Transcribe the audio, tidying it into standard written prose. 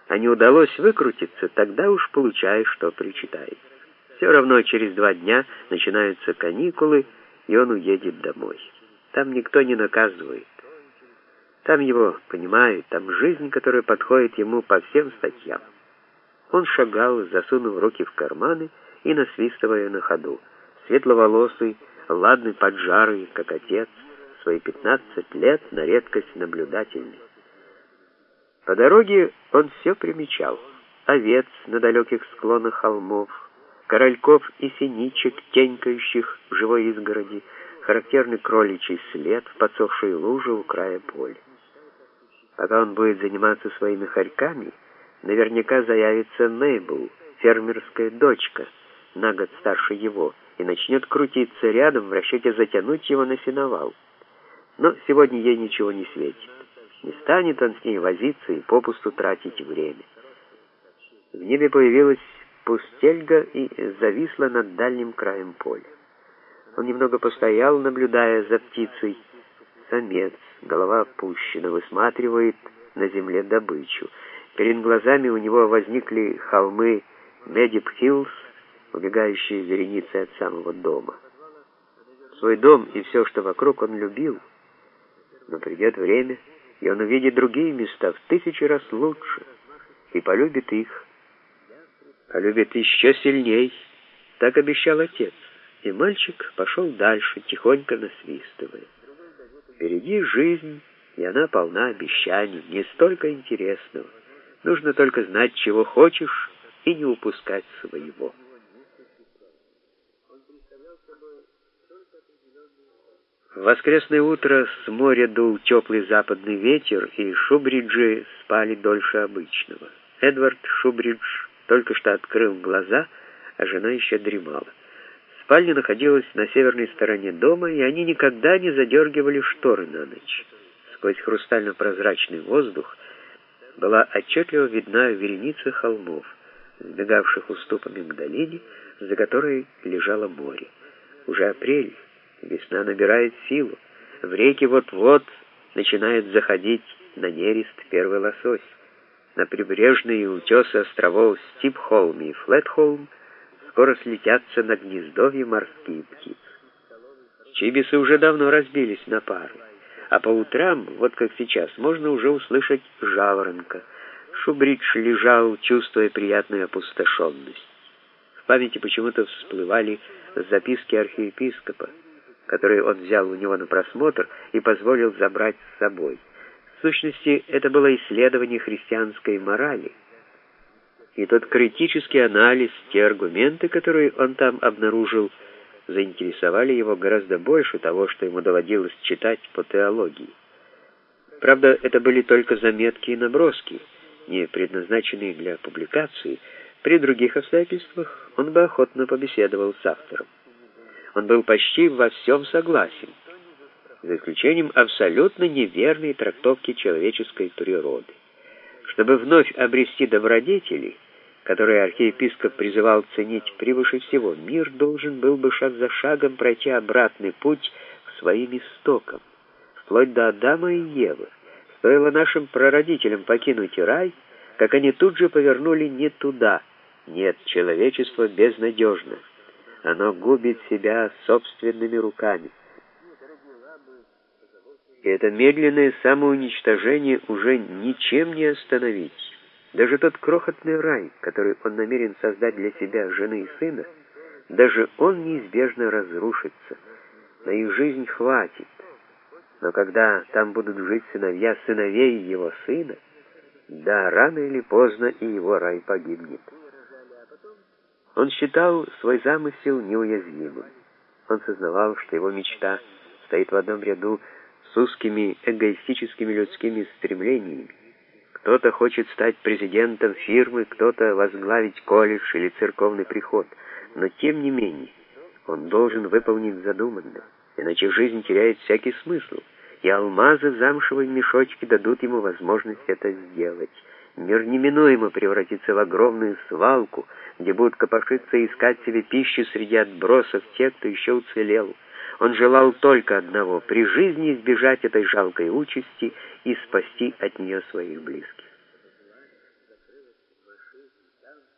а не удалось выкрутиться, тогда уж получаешь, что причитается. Все равно через 2 дня начинаются каникулы, и он уедет домой. Там никто не наказывает. Там его понимают, там жизнь, которая подходит ему по всем статьям. Он шагал, засунув руки в карманы и насвистывая на ходу. Светловолосый, ладный, поджарый, как отец, в свои 15 лет на редкость наблюдательный. По дороге он все примечал. Овец на далеких склонах холмов, корольков и синичек, тенькающих в живой изгороди, характерный кроличий след в подсохшей луже у края поля. Пока он будет заниматься своими хорьками, наверняка заявится Мейбл, фермерская дочка, на год старше его, и начнет крутиться рядом в расчете затянуть его на сеновал. Но сегодня ей ничего не светит. Не станет он с ней возиться и попусту тратить время. В небе появилась пустельга и зависла над дальним краем поля. Он немного постоял, наблюдая за птицей. Самец, голова опущена, высматривает на земле добычу. Перед глазами у него возникли холмы Медип-Хиллз, убегающие вереницей от самого дома. Свой дом и все, что вокруг, он любил. Но придет время, и он увидит другие места в 1000 раз лучше, и полюбит их. Полюбит еще сильней, так обещал отец. И мальчик пошел дальше, тихонько насвистывая. Впереди жизнь, и она полна обещаний, не столько интересного. Нужно только знать, чего хочешь, и не упускать своего. В воскресное утро с моря дул теплый западный ветер, и Шубриджи спали дольше обычного. Эдвард Шубридж только что открыл глаза, а жена еще дремала. Спальня находилась на северной стороне дома, и они никогда не задергивали шторы на ночь. Сквозь хрустально-прозрачный воздух была отчетливо видна вереница холмов, сбегавших уступами к долине, за которой лежало море. Уже апрель, весна набирает силу. В реке вот-вот начинает заходить на нерест первый лосось. На прибрежные утесы островов Стипхолм и Флетхолм скоро слетятся на гнездовье морские птицы. Чибисы уже давно разбились на пары, а по утрам, вот как сейчас, можно уже услышать жаворонка. Шубридж лежал, чувствуя приятную опустошенность. В памяти почему-то всплывали записки архиепископа, которые он взял у него на просмотр и позволил забрать с собой. В сущности, это было исследование христианской морали. И тот критический анализ, те аргументы, которые он там обнаружил, заинтересовали его гораздо больше того, что ему доводилось читать по теологии. Правда, это были только заметки и наброски, не предназначенные для публикации. При других обстоятельствах он бы охотно побеседовал с автором. Он был почти во всем согласен, за исключением абсолютно неверной трактовки человеческой природы. Чтобы вновь обрести добродетели, которые архиепископ призывал ценить превыше всего, мир должен был бы шаг за шагом пройти обратный путь к своим истокам, вплоть до Адама и Евы. Стоило нашим прародителям покинуть рай, как они тут же повернули не туда. Нет, человечество безнадежно. Оно губит себя собственными руками. И это медленное самоуничтожение уже ничем не остановить. Даже тот крохотный рай, который он намерен создать для себя, жены и сына, даже он неизбежно разрушится. На их жизнь хватит. Но когда там будут жить сыновья сыновей его сына, да, рано или поздно и его рай погибнет. Он считал свой замысел неуязвимым. Он сознавал, что его мечта стоит в одном ряду с узкими эгоистическими людскими стремлениями. Кто-то хочет стать президентом фирмы, кто-то возглавить колледж или церковный приход. Но тем не менее, он должен выполнить задуманное, иначе жизнь теряет всякий смысл, и алмазы в замшевом мешочке дадут ему возможность это сделать. Мир неминуемо превратится в огромную свалку, где будут копошиться и искать себе пищу среди отбросов те, кто еще уцелел. Он желал только одного — при жизни избежать этой жалкой участи и спасти от нее своих близких. машины, там